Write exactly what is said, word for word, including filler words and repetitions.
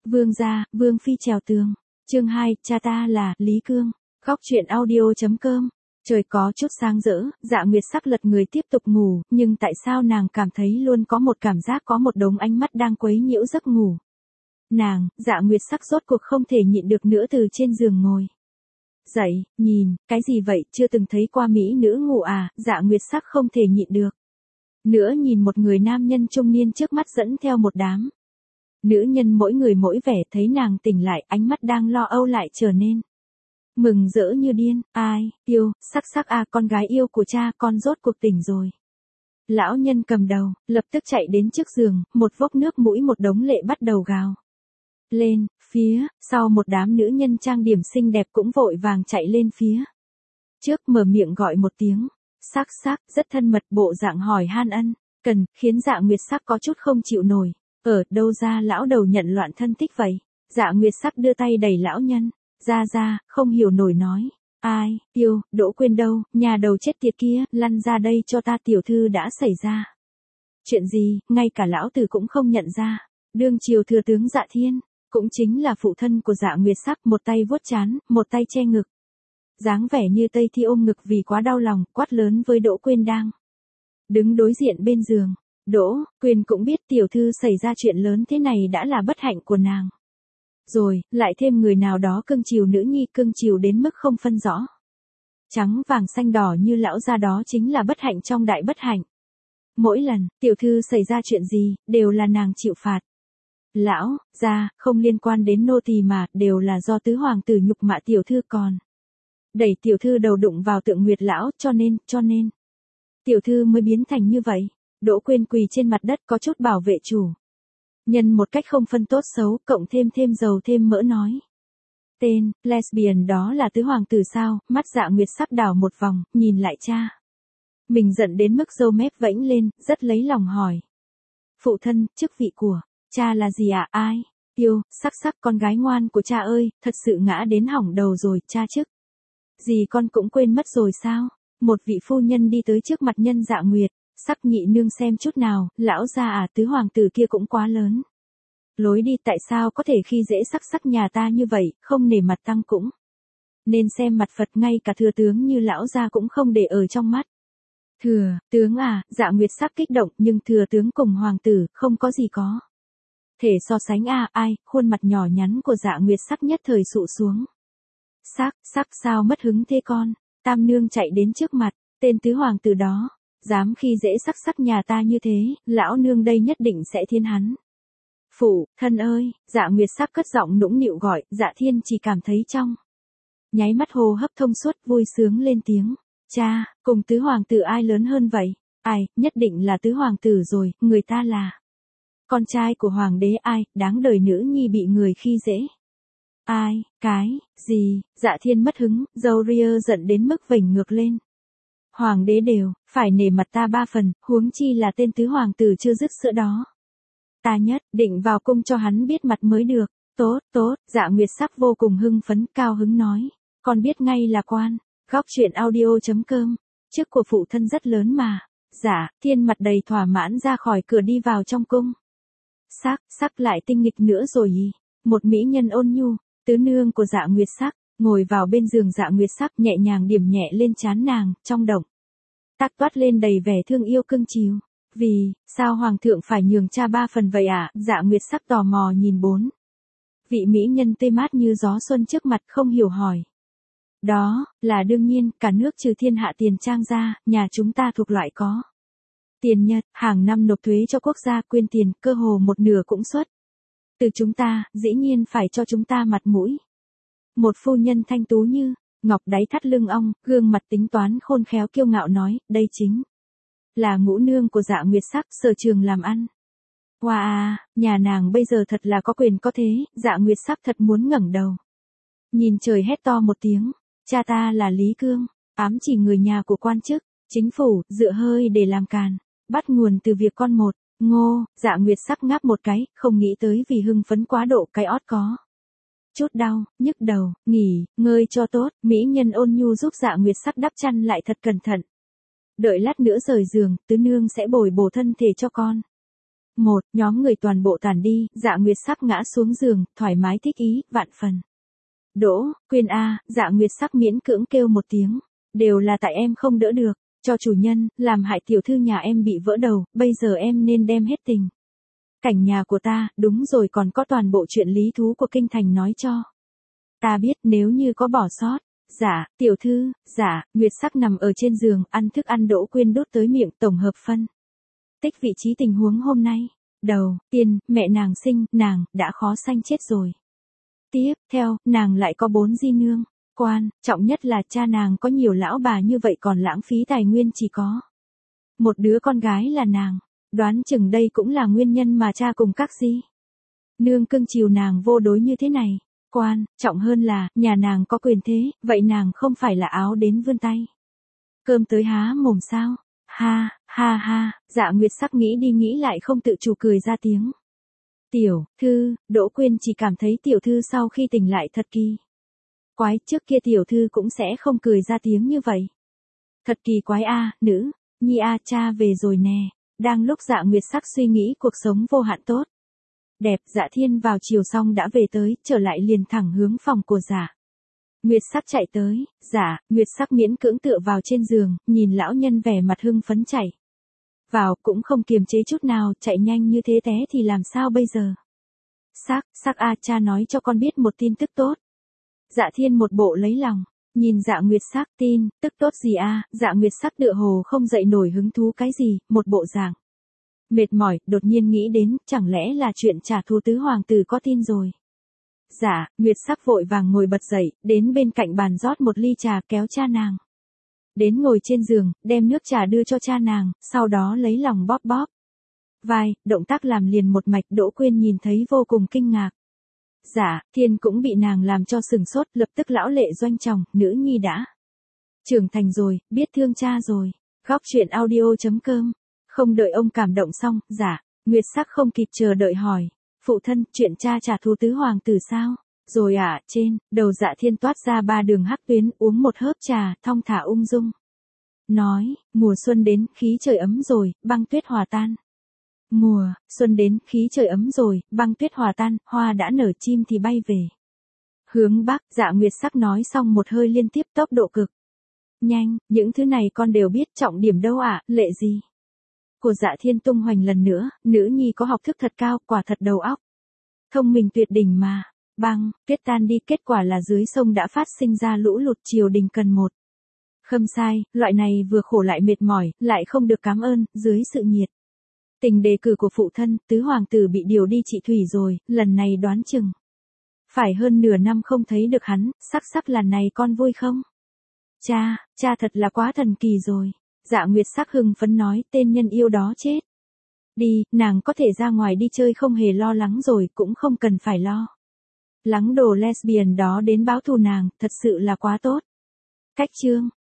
Vương gia, Vương phi trèo tường. Chương hai, cha ta là Lý Cương. Góc truyện audio.com. Trời có chút sáng rỡ, Dạ Nguyệt Sắc lật người tiếp tục ngủ, nhưng tại sao nàng cảm thấy luôn có một cảm giác có một đống ánh mắt đang quấy nhiễu giấc ngủ. Nàng, Dạ Nguyệt Sắc rốt cuộc không thể nhịn được nữa từ trên giường ngồi dậy, nhìn, cái gì vậy, chưa từng thấy qua mỹ nữ ngủ à, Dạ Nguyệt Sắc không thể nhịn được. Nữa nhìn một người nam nhân trung niên trước mắt dẫn theo một đám nữ nhân mỗi người mỗi vẻ, thấy nàng tỉnh lại, ánh mắt đang lo âu lại trở nên mừng rỡ như điên. Ai, yêu, Sắc Sắc à, con gái yêu của cha, con rốt cuộc tỉnh rồi. Lão nhân cầm đầu, lập tức chạy đến trước giường, một vốc nước mũi một đống lệ bắt đầu gào lên, phía sau một đám nữ nhân trang điểm xinh đẹp cũng vội vàng chạy lên phía trước, mở miệng gọi một tiếng, Sắc Sắc, rất thân mật, bộ dạng hỏi han ân cần, khiến Dạ Nguyệt Sắc có chút không chịu nổi. Ở đâu ra lão đầu nhận loạn thân thích vậy? Dạ Nguyệt Sắc đưa tay đẩy lão nhân ra ra, không hiểu nổi nói, ai, yêu, Đỗ Quyên đâu, nhà đầu chết tiệt kia, lăn ra đây cho ta, tiểu thư đã xảy ra chuyện gì, ngay cả lão tử cũng không nhận ra. Đương triều thừa tướng Dạ Thiên, cũng chính là phụ thân của Dạ Nguyệt Sắc, một tay vuốt trán, một tay che ngực, dáng vẻ như Tây Thi ôm ngực vì quá đau lòng, quát lớn với Đỗ Quyên đang đứng đối diện bên giường. Đỗ Quyên cũng biết tiểu thư xảy ra chuyện lớn thế này đã là bất hạnh của nàng rồi, lại thêm người nào đó cưng chiều nữ nhi, cưng chiều đến mức không phân rõ trắng vàng xanh đỏ như lão gia, đó chính là bất hạnh trong đại bất hạnh. Mỗi lần tiểu thư xảy ra chuyện gì, đều là nàng chịu phạt. Lão gia không liên quan đến nô tỳ mà, đều là do tứ hoàng tử nhục mạ tiểu thư, còn đẩy tiểu thư đầu đụng vào Tượng Nguyệt lão, cho nên, cho nên tiểu thư mới biến thành như vậy. Đỗ Quyên quỳ trên mặt đất, có chút bảo vệ chủ nhân một cách không phân tốt xấu, cộng thêm thêm dầu thêm mỡ nói. Tên lesbian đó là tứ hoàng tử sao? Mắt Dạ Nguyệt Sắc đảo một vòng, nhìn lại cha mình giận đến mức râu mép vẫy lên, rất lấy lòng hỏi. Phụ thân, chức vị của cha là gì ạ? À? Ai? Yêu, Sắc Sắc, con gái ngoan của cha ơi, thật sự ngã đến hỏng đầu rồi, cha chức gì con cũng quên mất rồi sao? Một vị phu nhân đi tới trước mặt nhân Dạ Nguyệt Sắc, nhị nương xem chút nào, lão gia à, tứ hoàng tử kia cũng quá lớn lối đi, tại sao có thể khi dễ Sắc Sắc nhà ta như vậy, không nể mặt tăng cũng nên xem mặt Phật, ngay cả thừa tướng như lão gia cũng không để ở trong mắt. Thừa tướng à, Dạ Nguyệt Sắc kích động, nhưng thừa tướng cùng hoàng tử không có gì có thể so sánh à, ai? Khuôn mặt nhỏ nhắn của Dạ Nguyệt Sắc nhất thời sụ xuống. Sắc Sắc, sao mất hứng thế con? Tam nương chạy đến trước mặt, tên tứ hoàng tử đó dám khi dễ Sắc Sắc nhà ta như thế, lão nương đây nhất định sẽ thiên hắn. Phụ thân ơi, Dạ Nguyệt Sắc cất giọng nũng nịu gọi. Dạ Thiên chỉ cảm thấy trong nháy mắt hô hấp thông suốt, vui sướng lên tiếng. Cha, cùng tứ hoàng tử ai lớn hơn vậy? Ai, nhất định là tứ hoàng tử rồi, người ta là con trai của hoàng đế, ai, đáng đời nữ nhi bị người khi dễ. Ai, cái, gì? Dạ Thiên mất hứng, dâu ria giận đến mức vểnh ngược lên. Hoàng đế đều phải nể mặt ta ba phần, huống chi là tên tứ hoàng tử chưa dứt sữa đó. Ta nhất định vào cung cho hắn biết mặt mới được. Tốt, tốt, Dạ Nguyệt Sắc vô cùng hưng phấn, cao hứng nói. Con biết ngay là quan. Góc truyện audio.com. Chức của phụ thân rất lớn mà. Dạ Thiên mặt đầy thỏa mãn ra khỏi cửa đi vào trong cung. Sắc Sắc lại tinh nghịch nữa rồi ý. Một mỹ nhân ôn nhu, tứ nương của Dạ Nguyệt Sắc, ngồi vào bên giường Dạ Nguyệt Sắc, nhẹ nhàng điểm nhẹ lên trán nàng, trong động tác toát lên đầy vẻ thương yêu cưng chiều. Vì sao hoàng thượng phải nhường cha ba phần vậy ạ? À? Dạ Nguyệt Sắc tò mò nhìn bốn vị mỹ nhân tươi mát như gió xuân trước mặt, không hiểu hỏi. Đó là đương nhiên, cả nước trừ thiên hạ tiền trang ra, nhà chúng ta thuộc loại có tiền nhật, hàng năm nộp thuế cho quốc gia, quyên tiền, cơ hồ một nửa cũng xuất từ chúng ta, dĩ nhiên phải cho chúng ta mặt mũi. Một phu nhân thanh tú như ngọc, đáy thắt lưng ong, gương mặt tính toán khôn khéo kiêu ngạo nói, đây chính là ngũ nương của Dạ Nguyệt Sắc, sở trường làm ăn. Wow, nhà nàng bây giờ thật là có quyền có thế. Dạ Nguyệt Sắc thật muốn ngẩng đầu nhìn trời hét to một tiếng. Cha ta là Lý Cương, ám chỉ người nhà của quan chức chính phủ, dựa hơi để làm càn, bắt nguồn từ việc con một. Ngô, Dạ Nguyệt Sắc ngáp một cái, không nghĩ tới vì hưng phấn quá độ, cái ót có chút đau, nhức đầu, nghỉ ngơi cho tốt. Mỹ nhân ôn nhu giúp Dạ Nguyệt Sắc đắp chăn lại thật cẩn thận. Đợi lát nữa rời giường, tứ nương sẽ bồi bổ thân thể cho con. Một, nhóm người toàn bộ tản đi, Dạ Nguyệt Sắc ngã xuống giường, thoải mái thích ý, vạn phần. Đỗ, Quyên a, Dạ Nguyệt Sắc miễn cưỡng kêu một tiếng. Đều là tại em không đỡ được, cho chủ nhân, làm hại tiểu thư nhà em bị vỡ đầu, bây giờ em nên đem hết tình cảnh nhà của ta, đúng rồi còn có toàn bộ chuyện lý thú của kinh thành nói cho. Ta biết nếu như có bỏ sót. Dạ, tiểu thư, dạ, Nguyệt Sắc nằm ở trên giường, ăn thức ăn Đỗ Quyên đút tới miệng tổng hợp phân. Tích vị trí tình huống hôm nay. Đầu, tiên, mẹ nàng sinh, nàng, đã khó sanh chết rồi. Tiếp, theo, nàng lại có bốn di nương. Quan, trọng nhất là cha nàng có nhiều lão bà như vậy còn lãng phí tài nguyên chỉ có một đứa con gái là nàng. Đoán chừng đây cũng là nguyên nhân mà cha cùng các di nương cưng chiều nàng vô đối như thế này. Quan, trọng hơn là, nhà nàng có quyền thế, vậy nàng không phải là áo đến vươn tay. Cơm tới há mồm sao? Ha, ha ha, Dạ Nguyệt Sắc nghĩ đi nghĩ lại không tự chủ cười ra tiếng. Tiểu thư, Đỗ Quyên chỉ cảm thấy tiểu thư sau khi tỉnh lại thật kỳ quái, trước kia tiểu thư cũng sẽ không cười ra tiếng như vậy. Thật kỳ quái a, nữ, nhi a, cha về rồi nè. Đang lúc Dạ Nguyệt Sắc suy nghĩ cuộc sống vô hạn tốt đẹp, Dạ Thiên vào chiều xong đã về tới, trở lại liền thẳng hướng phòng của Dạ Nguyệt Sắc chạy tới. Dạ Nguyệt Sắc miễn cưỡng tựa vào trên giường, nhìn lão nhân vẻ mặt hưng phấn chạy vào, cũng không kiềm chế chút nào, chạy nhanh như thế té thì làm sao bây giờ? Sắc, Sắc a, cha nói cho con biết một tin tức tốt. Dạ Thiên một bộ lấy lòng, nhìn Dạ Nguyệt Sắc, tin tức tốt gì a? Dạ Nguyệt Sắc tựa hồ không dậy nổi hứng thú cái gì, một bộ dạng mệt mỏi, đột nhiên nghĩ đến, chẳng lẽ là chuyện trả thù tứ hoàng tử có tin rồi. Dạ Nguyệt Sắc vội vàng ngồi bật dậy, đến bên cạnh bàn rót một ly trà, kéo cha nàng đến ngồi trên giường, đem nước trà đưa cho cha nàng, sau đó lấy lòng bóp bóp vai, động tác làm liền một mạch. Đỗ Quyên nhìn thấy vô cùng kinh ngạc. Dạ Thiên cũng bị nàng làm cho sừng sốt, lập tức lão lệ doanh trọng, nữ nhi đã trưởng thành rồi, biết thương cha rồi. Góc truyện audio chấm com. Không đợi ông cảm động xong, Dạ Nguyệt Sắc không kịp chờ đợi hỏi, phụ thân, chuyện cha trả thù tứ hoàng tử sao? Rồi ạ, à, trên đầu Dạ Thiên toát ra ba đường hắc tuyến, uống một hớp trà, thong thả ung dung nói, mùa xuân đến, khí trời ấm rồi, băng tuyết hòa tan. Mùa xuân đến, khí trời ấm rồi, băng tuyết hòa tan, hoa đã nở, chim thì bay về hướng bắc. Dạ Nguyệt Sắc nói xong một hơi liên tiếp, tốc độ cực nhanh, những thứ này con đều biết, trọng điểm đâu ạ, à, lệ gì? Của Dạ Thiên tung hoành lần nữa, nữ nhi có học thức thật cao, quả thật đầu óc thông minh tuyệt đỉnh mà. Băng tuyết tan đi, kết quả là dưới sông đã phát sinh ra lũ lụt, triều đình cần một khâm sai, loại này vừa khổ lại mệt mỏi, lại không được cảm ơn, dưới sự nhiệt tình đề cử của phụ thân, tứ hoàng tử bị điều đi trị thủy rồi, lần này đoán chừng phải hơn nửa năm không thấy được hắn. Sắc Sắc lần này con vui không? Cha, cha thật là quá thần kỳ rồi. Dạ Nguyệt Sắc hưng phấn nói, tên nhân yêu đó chết đi, nàng có thể ra ngoài đi chơi không hề lo lắng rồi, cũng không cần phải lo lắng đồ lesbian đó đến báo thù nàng, thật sự là quá tốt. Cách chương